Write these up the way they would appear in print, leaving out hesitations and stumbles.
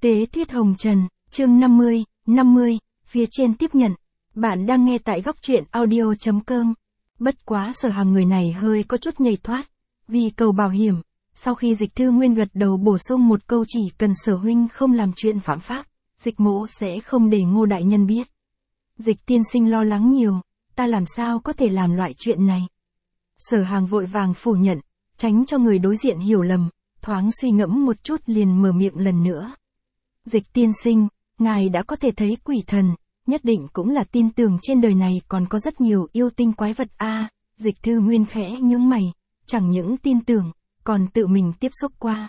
Tế Thuyết Hồng Trần, chương 50, phía trên tiếp nhận. Bạn đang nghe tại góc truyện audio.com. Bất quá Sở Hằng người này hơi có chút nhảy thoát. Vì cầu bảo hiểm, sau khi Dịch Thư Nguyên gật đầu bổ sung một câu chỉ cần Sở huynh không làm chuyện phạm pháp, Dịch mỗ sẽ không để Ngô đại nhân biết. Dịch tiên sinh lo lắng nhiều, ta làm sao có thể làm loại chuyện này. Sở Hằng vội vàng phủ nhận, tránh cho người đối diện hiểu lầm, thoáng suy ngẫm một chút liền mở miệng lần nữa. Dịch tiên sinh, ngài đã có thể thấy quỷ thần, nhất định cũng là tin tưởng trên đời này còn có rất nhiều yêu tinh quái vật a. Dịch Thư Nguyên khẽ nhướng mày, chẳng những tin tưởng, còn tự mình tiếp xúc qua.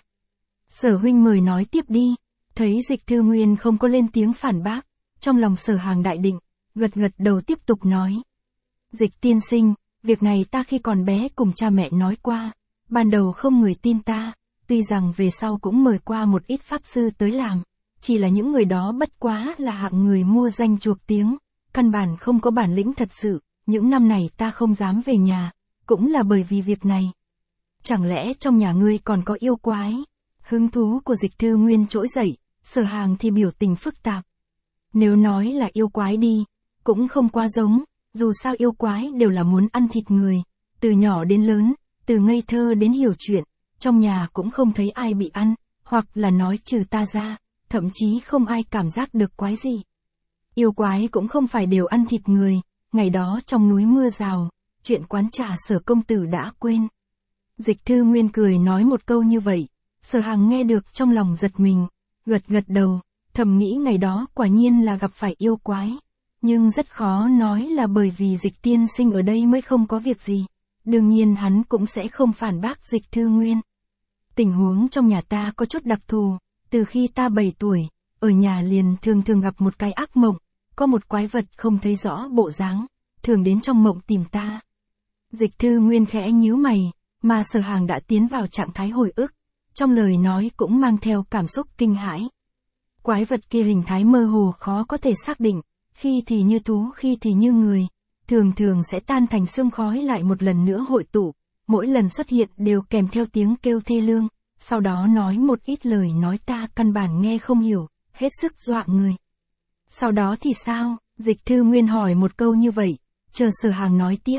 Sở huynh mời nói tiếp đi. Thấy Dịch Thư Nguyên không có lên tiếng phản bác, trong lòng Sở Hằng đại định, gật đầu tiếp tục nói. Dịch tiên sinh, việc này ta khi còn bé cùng cha mẹ nói qua, ban đầu không người tin ta, tuy rằng về sau cũng mời qua một ít pháp sư tới làm, chỉ là những người đó bất quá là hạng người mua danh chuộc tiếng, căn bản không có bản lĩnh thật sự, những năm này ta không dám về nhà, cũng là bởi vì việc này. Chẳng lẽ trong nhà ngươi còn có yêu quái? Hứng thú của Dịch Thư Nguyên trỗi dậy, Sở Hằng thì biểu tình phức tạp. Nếu nói là yêu quái đi, cũng không quá giống, dù sao yêu quái đều là muốn ăn thịt người, từ nhỏ đến lớn, từ ngây thơ đến hiểu chuyện, trong nhà cũng không thấy ai bị ăn, hoặc là nói trừ ta ra, thậm chí không ai cảm giác được quái gì. Yêu quái cũng không phải đều ăn thịt người, ngày đó trong núi mưa rào, chuyện quán trà Sở công tử đã quên. Dịch Thư Nguyên cười nói một câu như vậy, Sở Hằng nghe được trong lòng giật mình, gật đầu, thầm nghĩ ngày đó quả nhiên là gặp phải yêu quái. Nhưng rất khó nói là bởi vì Dịch tiên sinh ở đây mới không có việc gì. Đương nhiên hắn cũng sẽ không phản bác Dịch Thư Nguyên. Tình huống trong nhà ta có chút đặc thù, từ khi ta 7 tuổi, ở nhà liền thường gặp một cái ác mộng, có một quái vật không thấy rõ bộ dáng, thường đến trong mộng tìm ta. Dịch Thư Nguyên khẽ nhíu mày, mà Sở Hằng đã tiến vào trạng thái hồi ức, trong lời nói cũng mang theo cảm xúc kinh hãi. Quái vật kia hình thái mơ hồ khó có thể xác định, khi thì như thú khi thì như người, thường sẽ tan thành sương khói lại một lần nữa hội tụ, mỗi lần xuất hiện đều kèm theo tiếng kêu thê lương, sau đó nói một ít lời nói ta căn bản nghe không hiểu, hết sức dọa người. Sau đó thì sao? Dịch Thư Nguyên hỏi một câu như vậy, chờ Sở Hằng nói tiếp.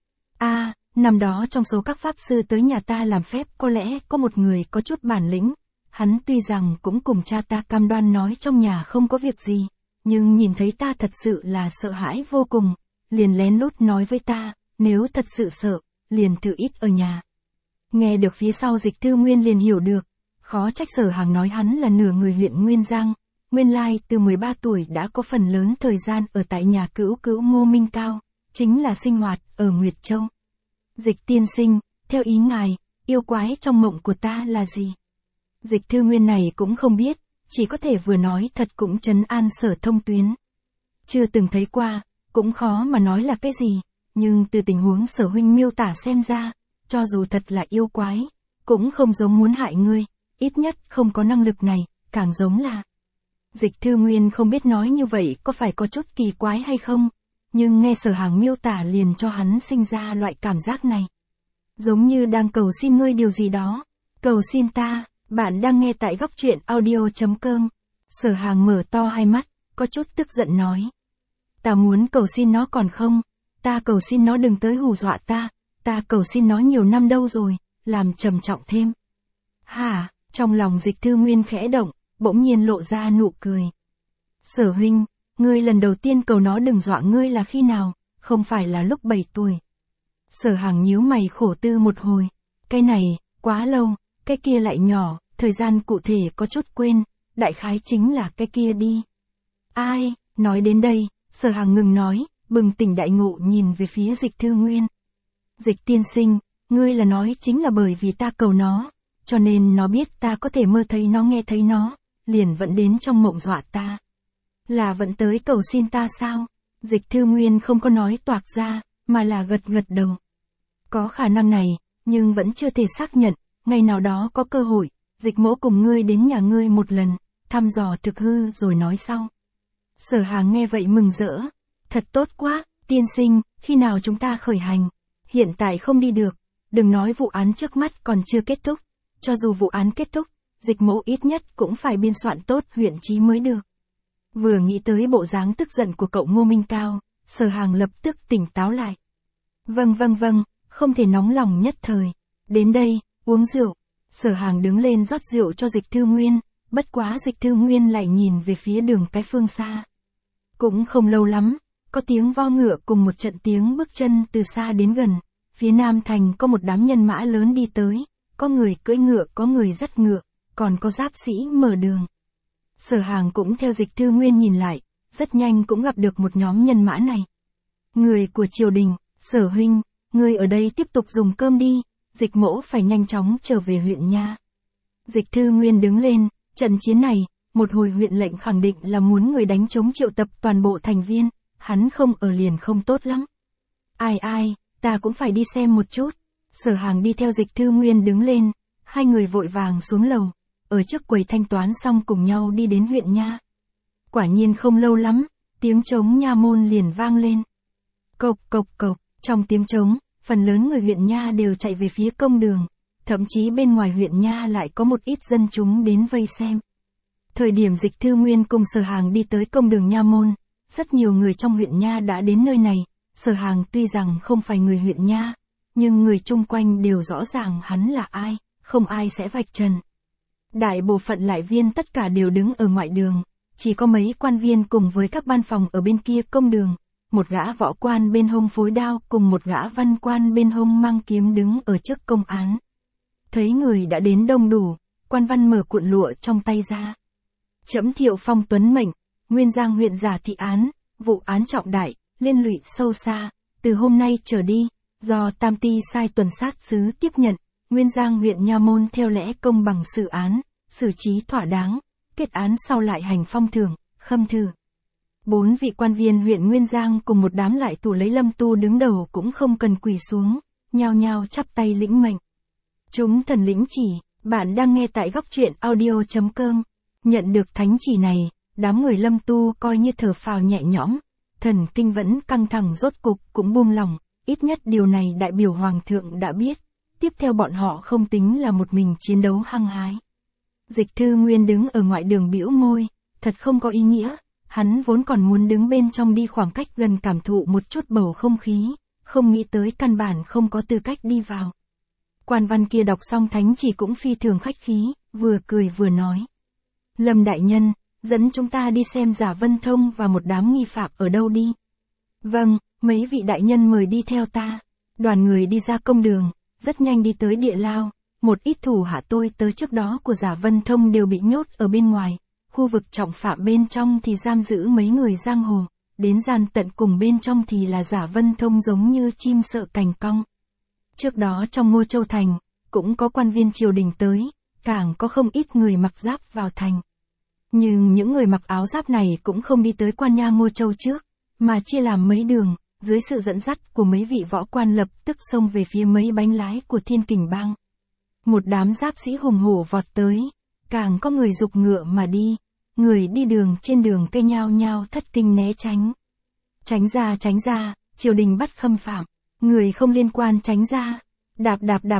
Năm đó trong số các pháp sư tới nhà ta làm phép có lẽ có một người có chút bản lĩnh, hắn tuy rằng cũng cùng cha ta cam đoan nói trong nhà không có việc gì, nhưng nhìn thấy ta thật sự là sợ hãi vô cùng, liền lén lút nói với ta, nếu thật sự sợ, liền tự ít ở nhà. Nghe được phía sau Dịch Thư Nguyên liền hiểu được, khó trách Sở Hằng nói hắn là nửa người huyện Nguyên Giang, nguyên lai từ 13 tuổi đã có phần lớn thời gian ở tại nhà cữu Ngô Minh Cao, chính là sinh hoạt ở Nguyệt Châu. Dịch tiên sinh, theo ý ngài, yêu quái trong mộng của ta là gì? Dịch Thư Nguyên này cũng không biết, chỉ có thể vừa nói thật cũng trấn an Sở Thông Tuyến. Chưa từng thấy qua, cũng khó mà nói là cái gì, nhưng từ tình huống Sở huynh miêu tả xem ra, cho dù thật là yêu quái, cũng không giống muốn hại ngươi, ít nhất không có năng lực này, càng giống là. Dịch Thư Nguyên không biết nói như vậy có phải có chút kỳ quái hay không, nhưng nghe Sở Hằng miêu tả liền cho hắn sinh ra loại cảm giác này. Giống như đang cầu xin ngươi điều gì đó, cầu xin ta. Bạn đang nghe tại góc truyện audio.com. Sở Hằng mở to hai mắt, có chút tức giận nói. Ta muốn cầu xin nó còn không, ta cầu xin nó đừng tới hù dọa ta cầu xin nó nhiều năm đâu rồi, làm trầm trọng thêm. Hả, trong lòng Dịch Thư Nguyên khẽ động, bỗng nhiên lộ ra nụ cười. Sở huynh, ngươi lần đầu tiên cầu nó đừng dọa ngươi là khi nào, không phải là lúc 7 tuổi. Sở Hằng nhíu mày khổ tư một hồi, cái này, quá lâu, cái kia lại nhỏ. Thời gian cụ thể có chút quên, đại khái chính là cái kia đi. Ai, nói đến đây, Sở Hằng ngừng nói, bừng tỉnh đại ngộ nhìn về phía Dịch Thư Nguyên. Dịch tiên sinh, ngươi là nói chính là bởi vì ta cầu nó, cho nên nó biết ta có thể mơ thấy nó nghe thấy nó, liền vẫn đến trong mộng dọa ta. Là vẫn tới cầu xin ta sao? Dịch Thư Nguyên không có nói toạc ra, mà là gật đầu. Có khả năng này, nhưng vẫn chưa thể xác nhận, ngày nào đó có cơ hội. Dịch mỗ cùng ngươi đến nhà ngươi một lần, thăm dò thực hư rồi nói sau. Sở Hằng nghe vậy mừng rỡ. Thật tốt quá, tiên sinh, khi nào chúng ta khởi hành? Hiện tại không đi được, đừng nói vụ án trước mắt còn chưa kết thúc. Cho dù vụ án kết thúc, Dịch Mỗ ít nhất cũng phải biên soạn tốt huyện chí mới được. Vừa nghĩ tới bộ dáng tức giận của cậu Ngô Minh Cao, Sở Hàng lập tức tỉnh táo lại. Vâng, không thể nóng lòng nhất thời. Đến đây, uống rượu. Sở Hàng đứng lên rót rượu cho Dịch Thư Nguyên, bất quá Dịch Thư Nguyên lại nhìn về phía đường cái phương xa. Cũng không lâu lắm, có tiếng vo ngựa cùng một trận tiếng bước chân từ xa đến gần, phía Nam Thành có một đám nhân mã lớn đi tới, có người cưỡi ngựa, có người dắt ngựa, còn có giáp sĩ mở đường. Sở Hàng cũng theo Dịch Thư Nguyên nhìn lại, rất nhanh cũng gặp được một nhóm nhân mã này. Người của triều đình, Sở huynh, ngươi ở đây tiếp tục dùng cơm đi, Dịch Mỗ phải nhanh chóng trở về huyện nha. Dịch Thư Nguyên đứng lên, trận chiến này, một hồi huyện lệnh khẳng định là muốn người đánh chống triệu tập toàn bộ thành viên, hắn không ở liền không tốt lắm. Ai, ta cũng phải đi xem một chút. Sở Hàng đi theo Dịch Thư Nguyên đứng lên, hai người vội vàng xuống lầu, ở trước quầy thanh toán xong cùng nhau đi đến huyện nha. Quả nhiên không lâu lắm, tiếng trống nha môn liền vang lên. Cộc, trong tiếng trống, phần lớn người huyện nha đều chạy về phía công đường, thậm chí bên ngoài huyện nha lại có một ít dân chúng đến vây xem. Thời điểm Dịch Thư Nguyên cùng Sở Hàng đi tới công đường nha môn, rất nhiều người trong huyện nha đã đến nơi này. Sở Hàng tuy rằng không phải người huyện nha, nhưng người chung quanh đều rõ ràng hắn là ai, không ai sẽ vạch trần. Đại bộ phận lại viên tất cả đều đứng ở ngoại đường, chỉ có mấy quan viên cùng với các ban phòng ở bên kia công đường, một gã võ quan bên hông phối đao cùng một gã văn quan bên hông mang kiếm đứng ở trước công án. Thấy người đã đến đông đủ, quan văn mở cuộn lụa trong tay ra. Trẫm Thiệu Phong tuấn mệnh, Nguyên Giang huyện giả thị án, vụ án trọng đại, liên lụy sâu xa, từ hôm nay trở đi, do Tam Ty sai tuần sát sứ tiếp nhận, Nguyên Giang huyện nha môn theo lẽ công bằng xử án, xử trí thỏa đáng, kết án sau lại hành phong thưởng, khâm thử. 4 vị quan viên huyện Nguyên Giang cùng một đám lại tù lấy Lâm Tu đứng đầu cũng không cần quỳ xuống, nhao nhao chắp tay lĩnh mệnh. Chúng thần lĩnh chỉ, bạn đang nghe tại góc truyện audio.com. Nhận được thánh chỉ này, đám người Lâm Tu coi như thở phào nhẹ nhõm, thần kinh vẫn căng thẳng rốt cục cũng buông lỏng, ít nhất điều này đại biểu hoàng thượng đã biết, tiếp theo bọn họ không tính là một mình chiến đấu hăng hái. Dịch Thư Nguyên đứng ở ngoại đường bĩu môi, thật không có ý nghĩa, hắn vốn còn muốn đứng bên trong đi khoảng cách gần cảm thụ một chút bầu không khí, không nghĩ tới căn bản không có tư cách đi vào. Quan văn kia đọc xong thánh chỉ cũng phi thường khách khí, vừa cười vừa nói. Lâm đại nhân, dẫn chúng ta đi xem Giả Vân Thông và một đám nghi phạm ở đâu đi. Vâng, mấy vị đại nhân mời đi theo ta. Đoàn người đi ra công đường, rất nhanh đi tới địa lao, một ít thủ hạ tôi tới trước đó của Giả Vân Thông đều bị nhốt ở bên ngoài, khu vực trọng phạm bên trong thì giam giữ mấy người giang hồ, đến gian tận cùng bên trong thì là Giả Vân Thông giống như chim sợ cành cong. Trước đó trong Ngô Châu Thành, cũng có quan viên triều đình tới, càng có không ít người mặc giáp vào thành. Nhưng những người mặc áo giáp này cũng không đi tới quan nha Ngô Châu trước, mà chia làm mấy đường, dưới sự dẫn dắt của mấy vị võ quan lập tức xông về phía mấy bánh lái của Thiên Kình Bang. Một đám giáp sĩ hùng hổ vọt tới, càng có người giục ngựa mà đi, người đi đường trên đường cây nhao nhao thất kinh né tránh. Tránh ra, triều đình bắt khâm phạm, người không liên quan tránh ra, đạp,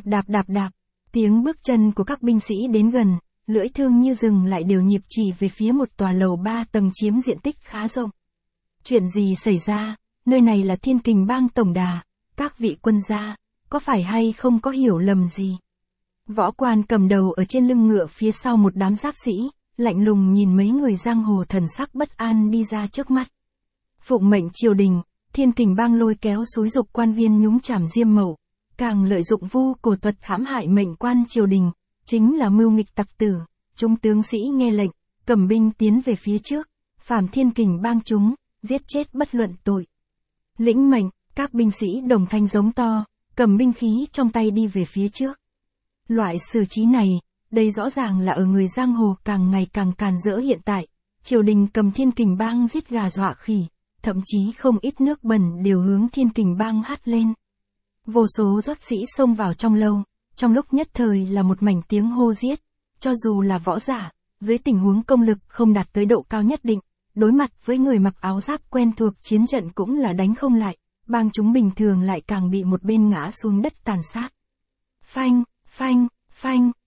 tiếng bước chân của các binh sĩ đến gần, lưỡi thương như rừng lại đều nhịp chỉ về phía một tòa lầu 3 tầng chiếm diện tích khá rộng. Chuyện gì xảy ra, nơi này là Thiên Kình Bang tổng đà, các vị quân gia, có phải hay không có hiểu lầm gì? Võ quan cầm đầu ở trên lưng ngựa phía sau một đám giáp sĩ, lạnh lùng nhìn mấy người giang hồ thần sắc bất an đi ra trước mắt. Phụng mệnh triều đình, Thiên Kình Bang lôi kéo xúi dục quan viên nhúng chàm Diêm Mậu, càng lợi dụng vu cổ thuật hãm hại mệnh quan triều đình, chính là mưu nghịch tặc tử. Chúng tướng sĩ nghe lệnh, cầm binh tiến về phía trước, phàm Thiên Kình Bang chúng, giết chết bất luận tội. Lĩnh mệnh, các binh sĩ đồng thanh giống to, cầm binh khí trong tay đi về phía trước. Loại xử trí này, đây rõ ràng là ở người giang hồ càng ngày càng càn rỡ hiện tại, triều đình cầm Thiên Kình Bang giết gà dọa khỉ, thậm chí không ít nước bẩn đều hướng Thiên Kình Bang hắt lên. Vô số giáp sĩ xông vào trong lâu, trong lúc nhất thời là một mảnh tiếng hô giết, cho dù là võ giả, dưới tình huống công lực không đạt tới độ cao nhất định, đối mặt với người mặc áo giáp quen thuộc chiến trận cũng là đánh không lại, bang chúng bình thường lại càng bị một bên ngã xuống đất tàn sát. Phanh,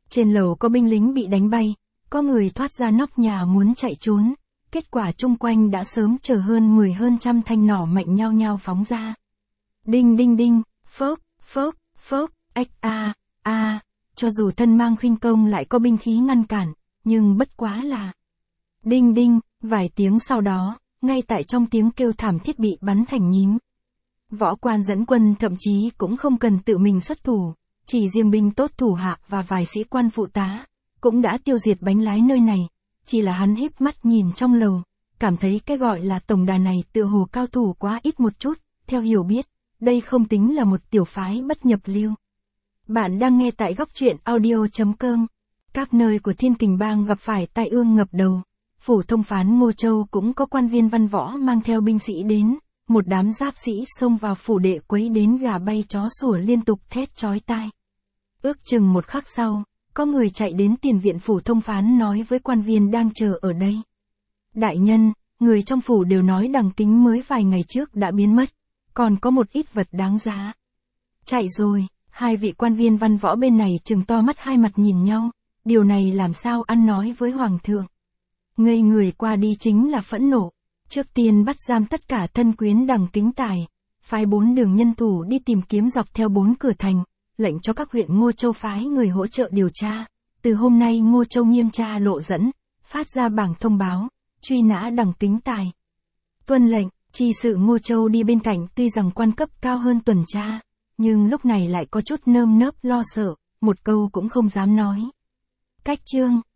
Trên lầu có binh lính bị đánh bay, có người thoát ra nóc nhà muốn chạy trốn. Kết quả chung quanh đã sớm chờ hơn 10 hơn trăm thanh nỏ mạnh nhao nhao phóng ra. Đinh đinh đinh, phốc, phốc, phốc, ếch a. Cho dù thân mang khinh công lại có binh khí ngăn cản, nhưng bất quá là. Đinh đinh, vài tiếng sau đó, ngay tại trong tiếng kêu thảm thiết bị bắn thành nhím. Võ quan dẫn quân thậm chí cũng không cần tự mình xuất thủ, chỉ riêng binh tốt thủ hạ và vài sĩ quan phụ tá, cũng đã tiêu diệt bánh lái nơi này. Chỉ là hắn híp mắt nhìn trong lầu, cảm thấy cái gọi là tổng đà này tựa hồ cao thủ quá ít một chút, theo hiểu biết, đây không tính là một tiểu phái bất nhập lưu. Bạn đang nghe tại góc truyện audio.com. Các nơi của Thiên Kình Bang gặp phải tai ương ngập đầu. Phủ thông phán Ngô Châu cũng có quan viên văn võ mang theo binh sĩ đến, một đám giáp sĩ xông vào phủ đệ quấy đến gà bay chó sủa liên tục thét chói tai. Ước chừng một khắc sau, có người chạy đến tiền viện phủ thông phán nói với quan viên đang chờ ở đây. Đại nhân, người trong phủ đều nói Đằng Kính mới vài ngày trước đã biến mất, còn có một ít vật đáng giá. Chạy rồi, hai vị quan viên văn võ bên này trừng to mắt hai mặt nhìn nhau, điều này làm sao ăn nói với hoàng thượng. Ngây người qua đi chính là phẫn nộ, trước tiên bắt giam tất cả thân quyến Đằng Kính Tài, phái 4 đường nhân thủ đi tìm kiếm dọc theo 4 cửa thành, lệnh cho các huyện Ngô Châu phái người hỗ trợ điều tra. Từ hôm nay Ngô Châu nghiêm tra lộ dẫn, phát ra bảng thông báo, truy nã Đằng Kính Tài. Tuân lệnh, chi sự Ngô Châu đi bên cạnh tuy rằng quan cấp cao hơn tuần tra, nhưng lúc này lại có chút nơm nớp lo sợ, một câu cũng không dám nói. Cách chương,